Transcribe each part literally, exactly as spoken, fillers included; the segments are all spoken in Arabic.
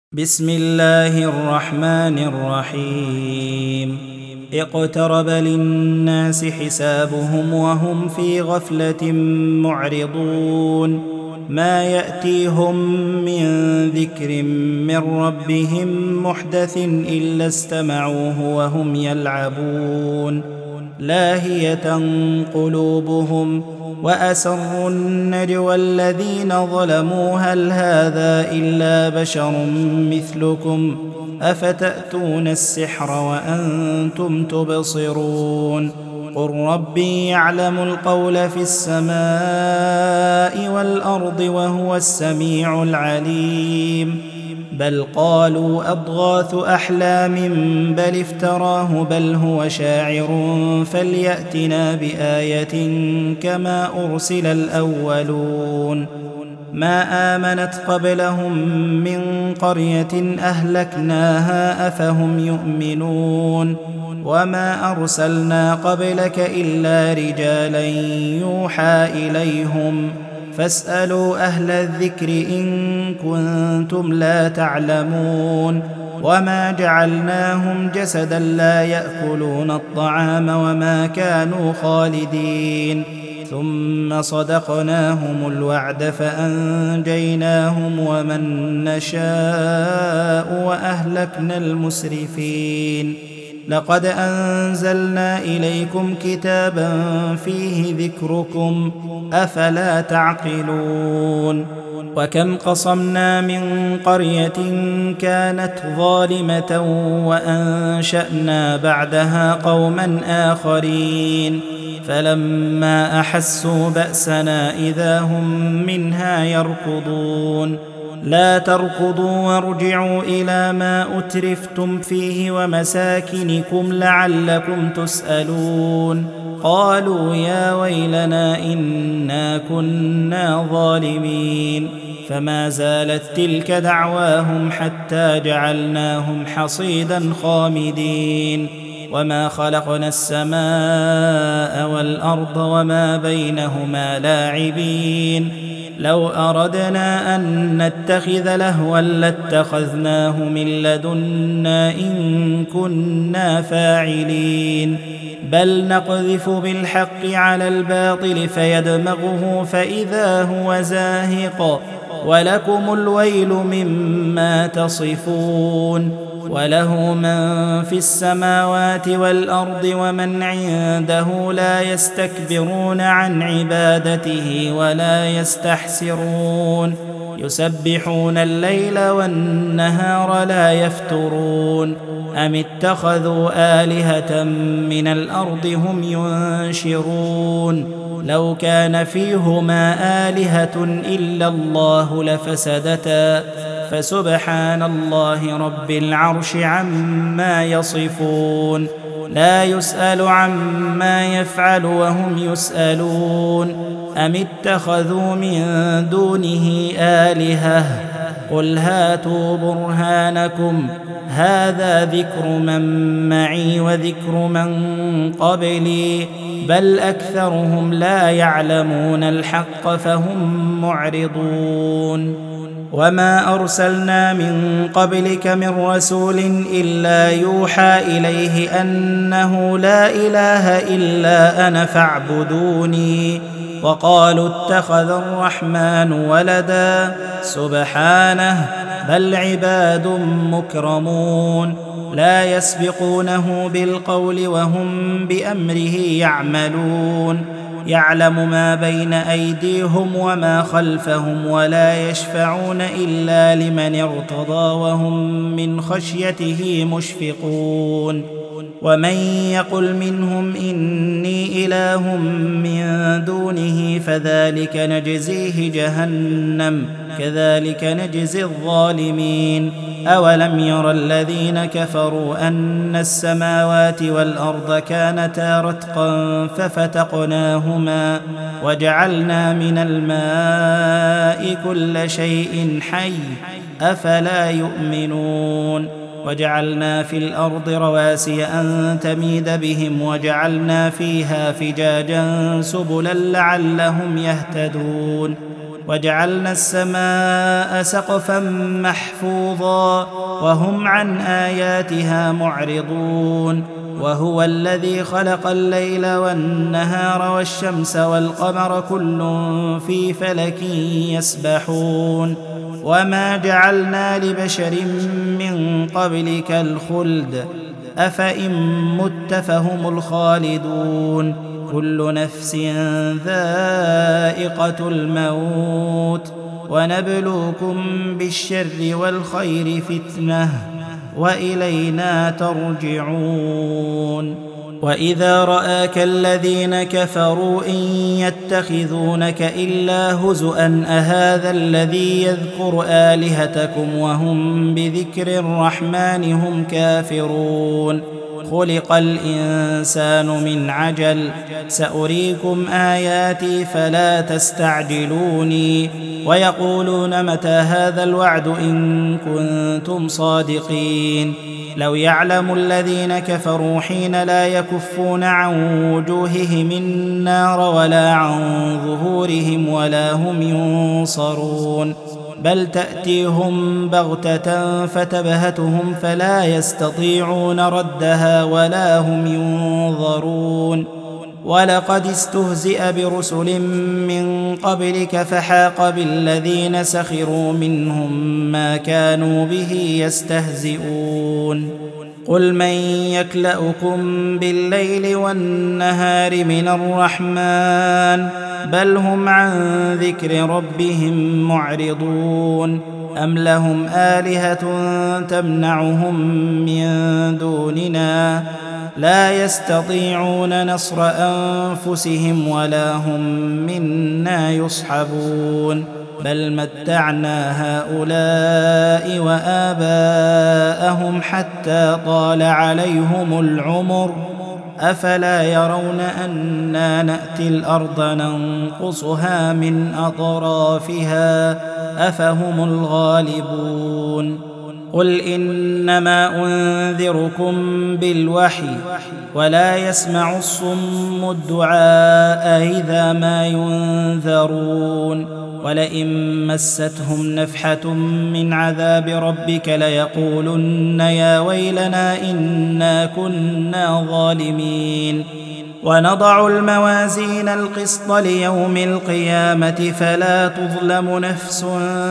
بسم الله الرحمن الرحيم اقترب للناس حسابهم وهم في غفلة معرضون ما يأتيهم من ذكر من ربهم محدث إلا استمعوه وهم يلعبون لاهية قلوبهم وأسروا النجوى الذين ظلموا هل هذا إلا بشر مثلكم أفتأتون السحر وأنتم تبصرون قل ربي يعلم القول في السماء والأرض وهو السميع العليم بل قالوا أضغاث أحلام بل افتراه بل هو شاعر فليأتنا بآية كما أرسل الأولون ما آمنت قبلهم من قرية أهلكناها أفهم يؤمنون وما أرسلنا قبلك إلا رجالا يوحى إليهم فاسألوا أهل الذكر إن كنتم لا تعلمون وما جعلناهم جسدا لا يأكلون الطعام وما كانوا خالدين ثم صدقناهم الوعد فأنجيناهم ومن نشاء وأهلكنا المسرفين لقد أنزلنا إليكم كتابا فيه ذكركم أفلا تعقلون وكم قصمنا من قرية كانت ظالمة وأنشأنا بعدها قوما آخرين فلما أحسوا بأسنا إذا هم منها يركضون لا تركضوا وارجعوا إلى ما أترفتم فيه ومساكنكم لعلكم تسألون قالوا يا ويلنا إنا كنا ظالمين فما زالت تلك دعواهم حتى جعلناهم حصيدا خامدين وما خلقنا السماء والأرض وما بينهما لاعبين لو أردنا أن نتخذ لهوا لاتخذناه من لدنا إن كنا فاعلين بل نقذف بالحق على الباطل فيدمغه فإذا هو زاهق ولكم الويل مما تصفون وله من في السماوات والأرض ومن عنده لا يستكبرون عن عبادته ولا يستحسرون يسبحون الليل والنهار لا يفترون أم اتخذوا آلهة من الأرض هم ينشرون لو كان فيهما آلهة إلا الله لفسدتا فسبحان الله رب العرش عما يصفون لا يسأل عما يفعل وهم يسألون أم اتخذوا من دونه آلهة قل هاتوا برهانكم هذا ذكر من معي وذكر من قبلي بل أكثرهم لا يعلمون الحق فهم معرضون وما أرسلنا من قبلك من رسول إلا يوحى إليه أنه لا إله إلا أنا فاعبدوني وقالوا اتخذ الرحمن ولدا سبحانه بل عباد مكرمون لا يسبقونه بالقول وهم بأمره يعملون يعلم ما بين أيديهم وما خلفهم ولا يشفعون إلا لمن ارتضى وهم من خشيته مشفقون ومن يقل منهم إني إله من دونه فذلك نجزيه جهنم كذلك نجزي الظالمين أولم ير الذين كفروا أن السماوات والأرض كانتا رتقا ففتقناهما وجعلنا من الماء كل شيء حي أفلا يؤمنون وجعلنا في الأرض رواسي أن تميد بهم وجعلنا فيها فجاجا سبلا لعلهم يهتدون وجعلنا السماء سقفا محفوظا وهم عن آياتها معرضون وهو الذي خلق الليل والنهار والشمس والقمر كل في فلك يسبحون وما جعلنا لبشر من قبلك الخلد أفإن مت فهم الخالدون كل نفس ذائقة الموت ونبلوكم بالشر والخير فتنة وإلينا ترجعون وإذا رآك الذين كفروا إن يتخذونك إلا هزؤا أهذا الذي يذكر آلهتكم وهم بذكر الرحمن هم كافرون خلق الإنسان من عجل سأريكم آياتي فلا تستعجلوني ويقولون متى هذا الوعد إن كنتم صادقين لو يعلم الذين كفروا حين لا يكفون عن وجوههم النار ولا عن ظهورهم ولا هم ينصرون بل تأتيهم بغتة فتبهتهم فلا يستطيعون ردها ولا هم ينظرون ولقد استهزئ برسل من قبلك فحاق بالذين سخروا منهم ما كانوا به يستهزئون قل من يكلؤكم بالليل والنهار من الرحمن بل هم عن ذكر ربهم معرضون أم لهم آلهة تمنعهم من دوننا لا يستطيعون نصر أنفسهم ولا هم منا يصحبون بل متعنا هؤلاء وآباءهم حتى طال عليهم العمر أفلا يرون أنا نأتي الأرض ننقصها من أطرافها أفهم الغالبون قل إنما أنذركم بالوحي ولا يسمع الصم الدعاء إذا ما ينذرون ولئن مستهم نفحة من عذاب ربك ليقولن يا ويلنا إنا كنا ظالمين ونضع الموازين القسط ليوم القيامة فلا تظلم نفس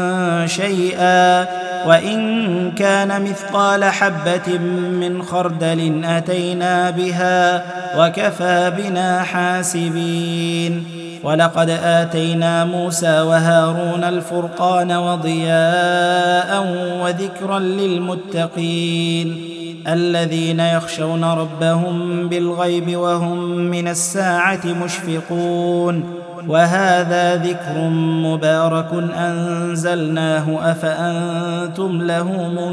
شيئا وإن كان مثقال حبة من خردل أتينا بها وكفى بنا حاسبين ولقد آتينا موسى وهارون الفرقان وضياء وذكرا للمتقين الذين يخشون ربهم بالغيب وهم من الساعة مشفقون وهذا ذكر مبارك أنزلناه أفأنتم له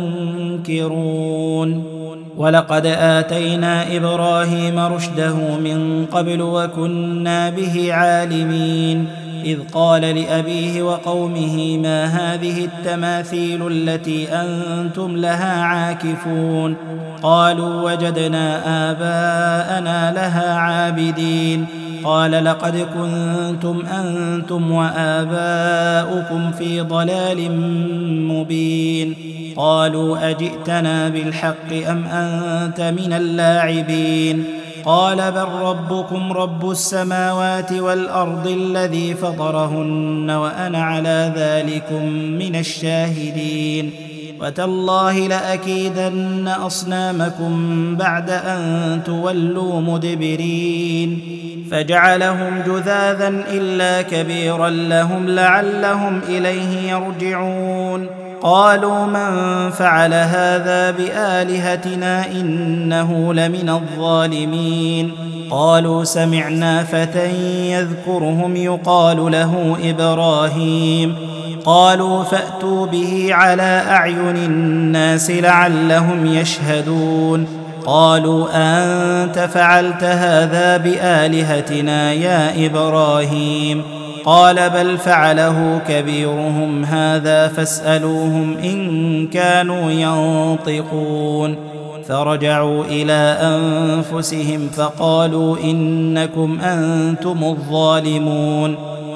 منكرون ولقد آتينا إبراهيم رشده من قبل وكنا به عالمين إذ قال لأبيه وقومه ما هذه التماثيل التي أنتم لها عاكفون قالوا وجدنا آباءنا لها عابدين قال لقد كنتم أنتم وآباؤكم في ضلال مبين قالوا أجئتنا بالحق أم أنت من اللاعبين قال بل ربكم رب السماوات والأرض الذي فطرهن وأنا على ذلكم من الشاهدين وتالله لأكيدن أصنامكم بعد أن تولوا مدبرين فجعلهم جذاذا إلا كبيرا لهم لعلهم إليه يرجعون قالوا من فعل هذا بآلهتنا إنه لمن الظالمين قالوا سمعنا فتى يذكرهم يقال له إبراهيم قالوا فأتوا به على أعين الناس لعلهم يشهدون قالوا أنت فعلت هذا بآلهتنا يا إبراهيم قال بل فعله كبيرهم هذا فاسألوهم إن كانوا ينطقون فرجعوا إلى أنفسهم فقالوا إنكم أنتم الظالمون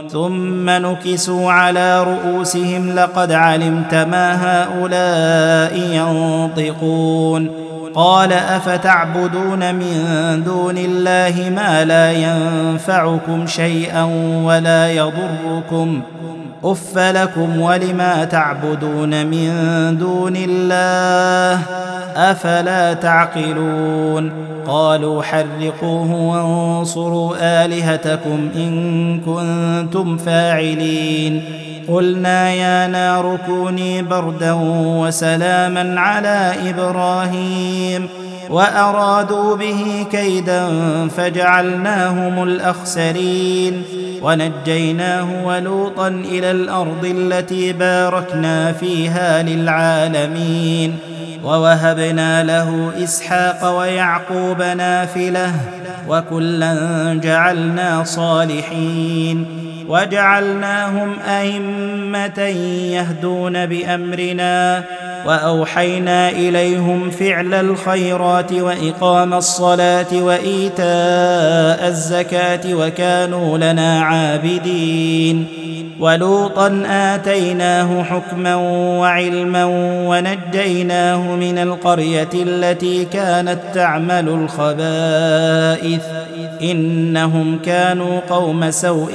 ثم نكسوا على رؤوسهم لقد علمت ما هؤلاء ينطقون قال أفتعبدون من دون الله ما لا ينفعكم شيئا ولا يضركم أف لكم ولما تعبدون من دون الله أفلا تعقلون قالوا حرقوه وانصروا آلهتكم إن كنتم فاعلين قلنا يا نار كوني بردا وسلاما على إبراهيم وأرادوا به كيدا فجعلناهم الأخسرين ونجيناه ولوطا إلى الأرض التي باركنا فيها للعالمين ووهبنا له إسحاق ويعقوب نافلة وكلا جعلنا صالحين وجعلناهم أئمة يهدون بأمرنا وأوحينا إليهم فعل الخيرات وإقام الصلاة وإيتاء الزكاة وكانوا لنا عابدين ولوطا آتيناه حكما وعلما ونجيناه من القرية التي كانت تعمل الخبائث إنهم كانوا قوم سوء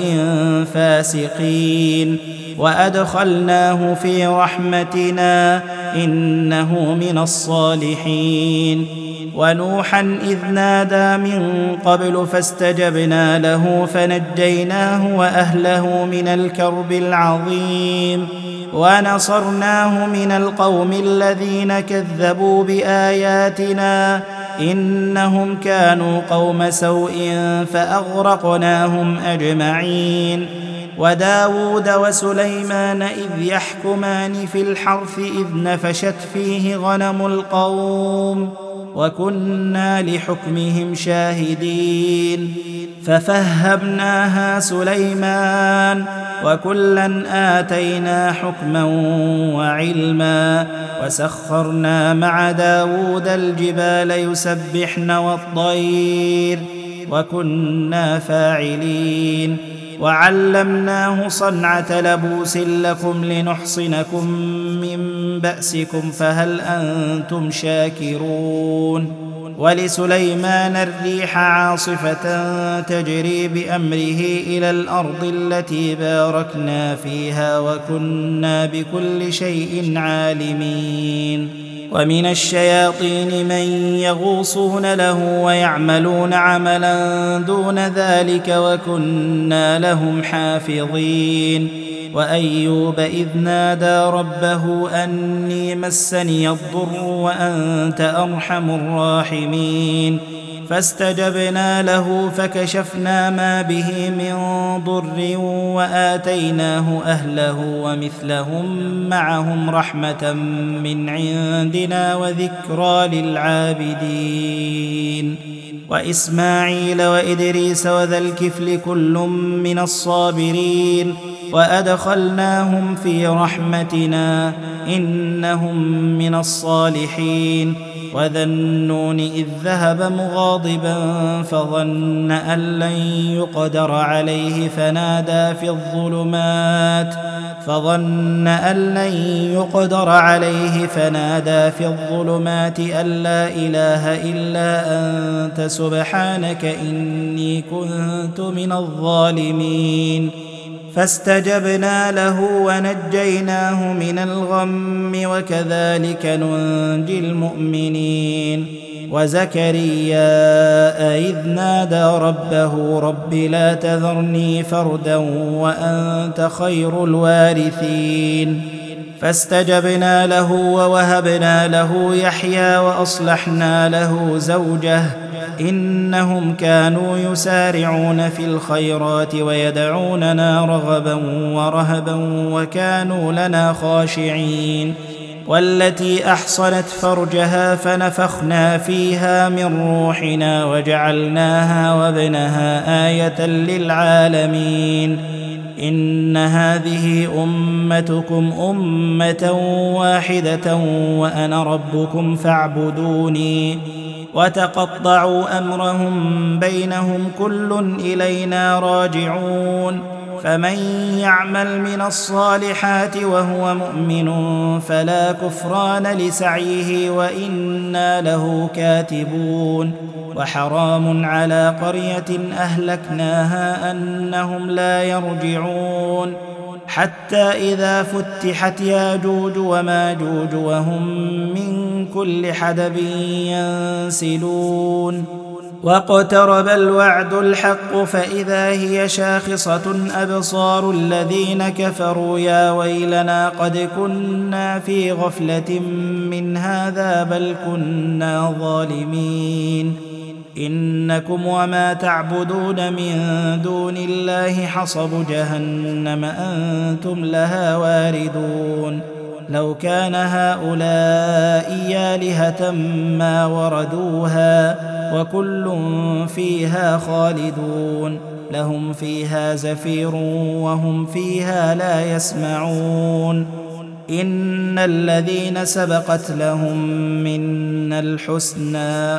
فاسقين وأدخلناه في رحمتنا إنه من الصالحين ونوحا إذ نادى من قبل فاستجبنا له فنجيناه وأهله من الكرب العظيم ونصرناه من القوم الذين كذبوا بآياتنا إنهم كانوا قوم سوء فأغرقناهم أجمعين وداود وسليمان إذ يحكمان في الحرث إذ نفشت فيه غنم القوم وكنا لحكمهم شاهدين ففهمناها سليمان وكلا آتينا حكما وعلما وسخرنا مع داود الجبال يسبحن والطير وكنا فاعلين وعلمناه صنعة لبوس لكم لنحصنكم من بأسكم فهل أنتم شاكرون ولسليمان الريح عاصفة تجري بأمره إلى الأرض التي باركنا فيها وكنا بكل شيء عالمين ومن الشياطين من يغوصون له ويعملون عملا دون ذلك وكنا لهم حافظين وأيوب إذ نادى ربه أني مسني الضر وأنت أرحم الراحمين فاستجبنا له فكشفنا ما به من ضر وآتيناه أهله ومثلهم معهم رحمة من عندنا وذكرى للعابدين وإسماعيل وإدريس وذا الكفل كل من الصابرين وأدخلناهم في رحمتنا إنهم من الصالحين وذا النون إذ ذهب مغاضبا فظن أن لن يقدر عليه فنادى في الظلمات فظن أن لن يقدر عليه فنادى في الظلمات أن لا إله إلا أنت سبحانك إني كنت من الظالمين فاستجبنا له ونجيناه من الغم وكذلك ننجي المؤمنين وزكريا إذ نادى ربه رب لا تذرني فردا وأنت خير الوارثين فاستجبنا له ووهبنا له يحيى وأصلحنا له زوجه إنهم كانوا يسارعون في الخيرات ويدعوننا رغبا ورهبا وكانوا لنا خاشعين والتي أحصنت فرجها فنفخنا فيها من روحنا وجعلناها وابنها آية للعالمين إن هذه أمتكم أمة واحدة وأنا ربكم فاعبدوني وتقطعوا أمرهم بينهم كل إلينا راجعون فمن يعمل من الصالحات وهو مؤمن فلا كفران لسعيه وإنا له كاتبون وحرام على قرية أهلكناها أنهم لا يرجعون حتى إذا فتحت ياجوج وماجوج وهم من كل حدب ينسلون واقترب الوعد الحق فإذا هي شاخصة أبصار الذين كفروا يا ويلنا قد كنا في غفلة من هذا بل كنا ظالمين إنكم وما تعبدون من دون الله حصب جهنم أنتم لها واردون لو كان هؤلاء آلهة ما وردوها وكل فيها خالدون لهم فيها زفير وهم فيها لا يسمعون إن الذين سبقت لهم منا الحسنى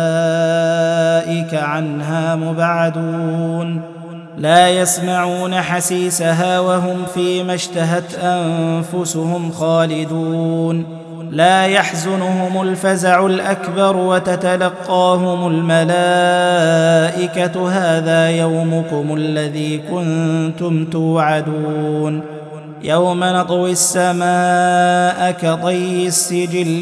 أولئك عنها مبعدون لا يسمعون حسيسها وهم فيما اشتهت أنفسهم خالدون لا يحزنهم الفزع الأكبر وتتلقاهم الملائكة هذا يومكم الذي كنتم توعدون يوم نطوي السماء كطي السجل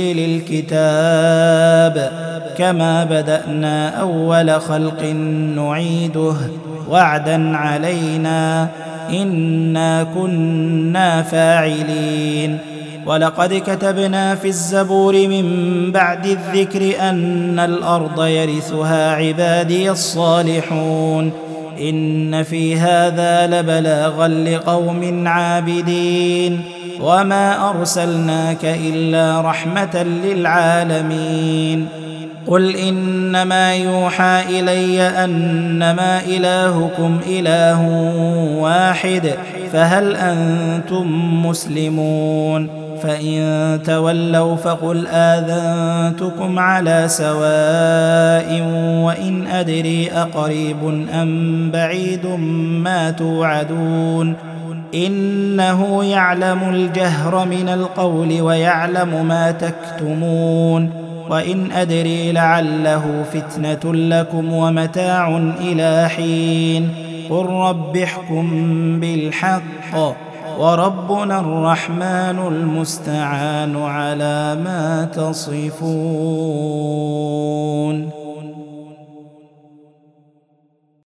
للكتاب كما بدأنا أول خلق نعيده وعدا علينا إنا كنا فاعلين ولقد كتبنا في الزبور من بعد الذكر أن الأرض يرثها عبادي الصالحون إن في هذا لبلاغا لقوم عابدين وما أرسلناك إلا رحمة للعالمين قل إنما يوحى إلي أنما إلهكم إله واحد فهل أنتم مسلمون فإن تولوا فقل آذنتكم على سواء وإن أدري أقريب أم بعيد ما توعدون إنه يعلم الجهر من القول ويعلم ما تكتمون وإن أدري لعله فتنة لكم ومتاع إلى حين قل رب احكم بالحق وربنا الرحمن المستعان على ما تصفون.